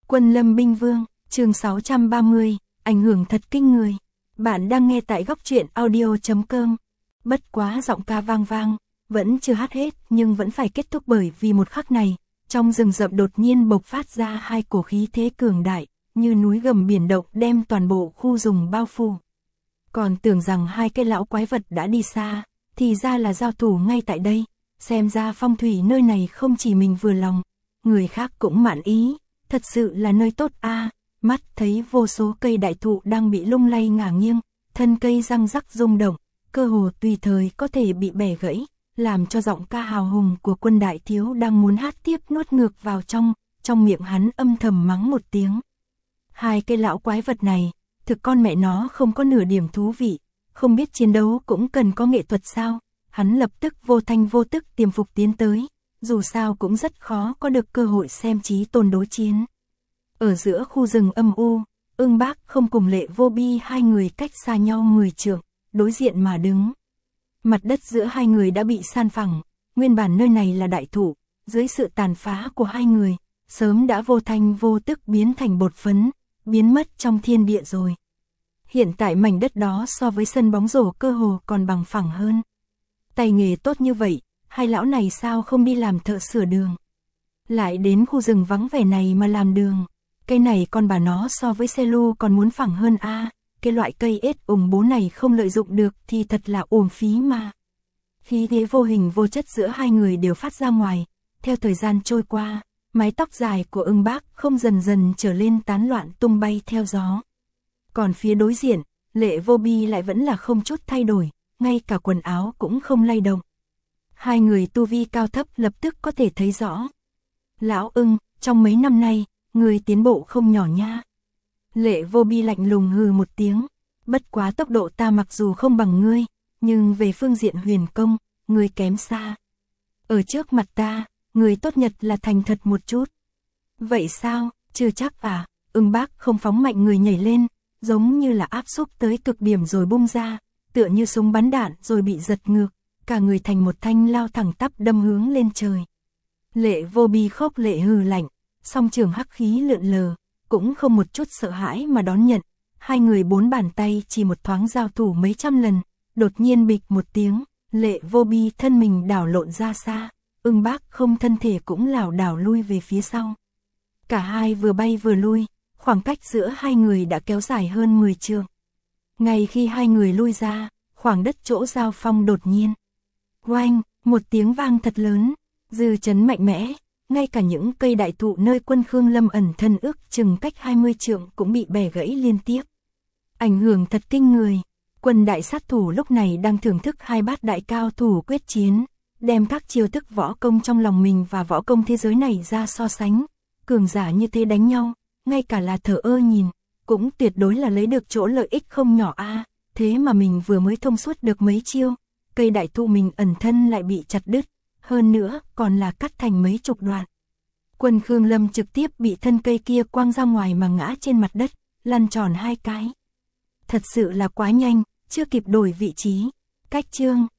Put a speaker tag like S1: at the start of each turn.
S1: Quân Lâm Binh Vương, chương 630, ảnh hưởng thật kinh người. Bạn đang nghe tại góc truyện audio.com. Bất quá giọng ca vang vang, vẫn chưa hát hết nhưng vẫn phải kết thúc bởi vì một khắc này, trong rừng rậm đột nhiên bộc phát ra hai cổ khí thế cường đại, như núi gầm biển động đem toàn bộ khu rừng bao phủ. Còn tưởng rằng hai cái lão quái vật đã đi xa, thì ra là giao thủ ngay tại đây, xem ra phong thủy nơi này không chỉ mình vừa lòng, người khác cũng mãn ý. Thật sự là nơi tốt a. Mắt thấy vô số cây đại thụ đang bị lung lay ngả nghiêng, thân cây răng rắc rung động, cơ hồ tùy thời có thể bị bẻ gãy, làm cho giọng ca hào hùng của Quân đại thiếu đang muốn hát tiếp nuốt ngược vào trong miệng hắn âm thầm mắng một tiếng. Hai cây lão quái vật này, thực con mẹ nó không có nửa điểm thú vị, không biết chiến đấu cũng cần có nghệ thuật sao? Hắn lập tức vô thanh vô tức tiềm phục tiến tới. Dù sao cũng rất khó có được cơ hội xem chí tôn đối chiến. Ở giữa khu rừng âm u, Ưng Bác không cùng Lệ Vô Bi hai người cách xa nhau 10 trượng, đối diện mà đứng. Mặt đất giữa hai người đã bị san phẳng, nguyên bản nơi này là đại thụ, dưới sự tàn phá của hai người, sớm đã vô thanh vô tức biến thành bột phấn, biến mất trong thiên địa rồi. Hiện tại mảnh đất đó so với sân bóng rổ cơ hồ còn bằng phẳng hơn. Tay nghề tốt như vậy, hai lão này sao không đi làm thợ sửa đường? Lại đến khu rừng vắng vẻ này mà làm đường. Cây này con bà nó so với xe lu còn muốn phẳng hơn a. Cái loại cây ết ủng bố này không lợi dụng được thì thật là uổng phí mà. Khí thế vô hình vô chất giữa hai người đều phát ra ngoài. Theo thời gian trôi qua, mái tóc dài của Ưng Bác không dần dần trở lên tán loạn tung bay theo gió. Còn phía đối diện, Lệ Vô Bi lại vẫn là không chút thay đổi, ngay cả quần áo cũng không lay động. Hai người tu vi cao thấp lập tức có thể thấy rõ. Lão Ưng, trong mấy năm nay, người tiến bộ không nhỏ nha. Lệ Vô Bi lạnh lùng hừ một tiếng. Bất quá tốc độ ta mặc dù không bằng ngươi, nhưng về phương diện huyền công, ngươi kém xa. Ở trước mặt ta, người tốt nhất là thành thật một chút. Vậy sao, chưa chắc à? Ưng Bác không phóng mạnh người nhảy lên, giống như là áp xúc tới cực điểm rồi bung ra, tựa như súng bắn đạn rồi bị giật ngược. Cả người thành một thanh lao thẳng tắp đâm hướng lên trời. Lệ Vô Bi khốc lệ hừ lạnh, song trường hắc khí lượn lờ, cũng không một chút sợ hãi mà đón nhận. Hai người bốn bàn tay chỉ một thoáng giao thủ mấy trăm lần, đột nhiên bịch một tiếng, Lệ Vô Bi thân mình đảo lộn ra xa, Ưng Bác không thân thể cũng lảo đảo lui về phía sau. Cả hai vừa bay vừa lui, khoảng cách giữa hai người đã kéo dài hơn 10 trượng. Ngay khi hai người lui ra, khoảng đất chỗ giao phong đột nhiên. Oanh, một tiếng vang thật lớn, dư chấn mạnh mẽ, ngay cả những cây đại thụ nơi Quân Khương Lâm ẩn thân ước chừng cách 20 trượng cũng bị bẻ gãy liên tiếp. Ảnh hưởng thật kinh người, Quân đại sát thủ lúc này đang thưởng thức hai bát đại cao thủ quyết chiến, đem các chiêu thức võ công trong lòng mình và võ công thế giới này ra so sánh. Cường giả như thế đánh nhau, ngay cả là thờ ơ nhìn, cũng tuyệt đối là lấy được chỗ lợi ích không nhỏ a. Thế mà mình vừa mới thông suốt được mấy chiêu, cây đại thụ mình ẩn thân lại bị chặt đứt, hơn nữa còn là cắt thành mấy chục đoạn. Quân Khương Lâm trực tiếp bị thân cây kia quăng ra ngoài mà ngã trên mặt đất, lăn tròn hai cái. Thật sự là quá nhanh, chưa kịp đổi vị trí. Cách chương,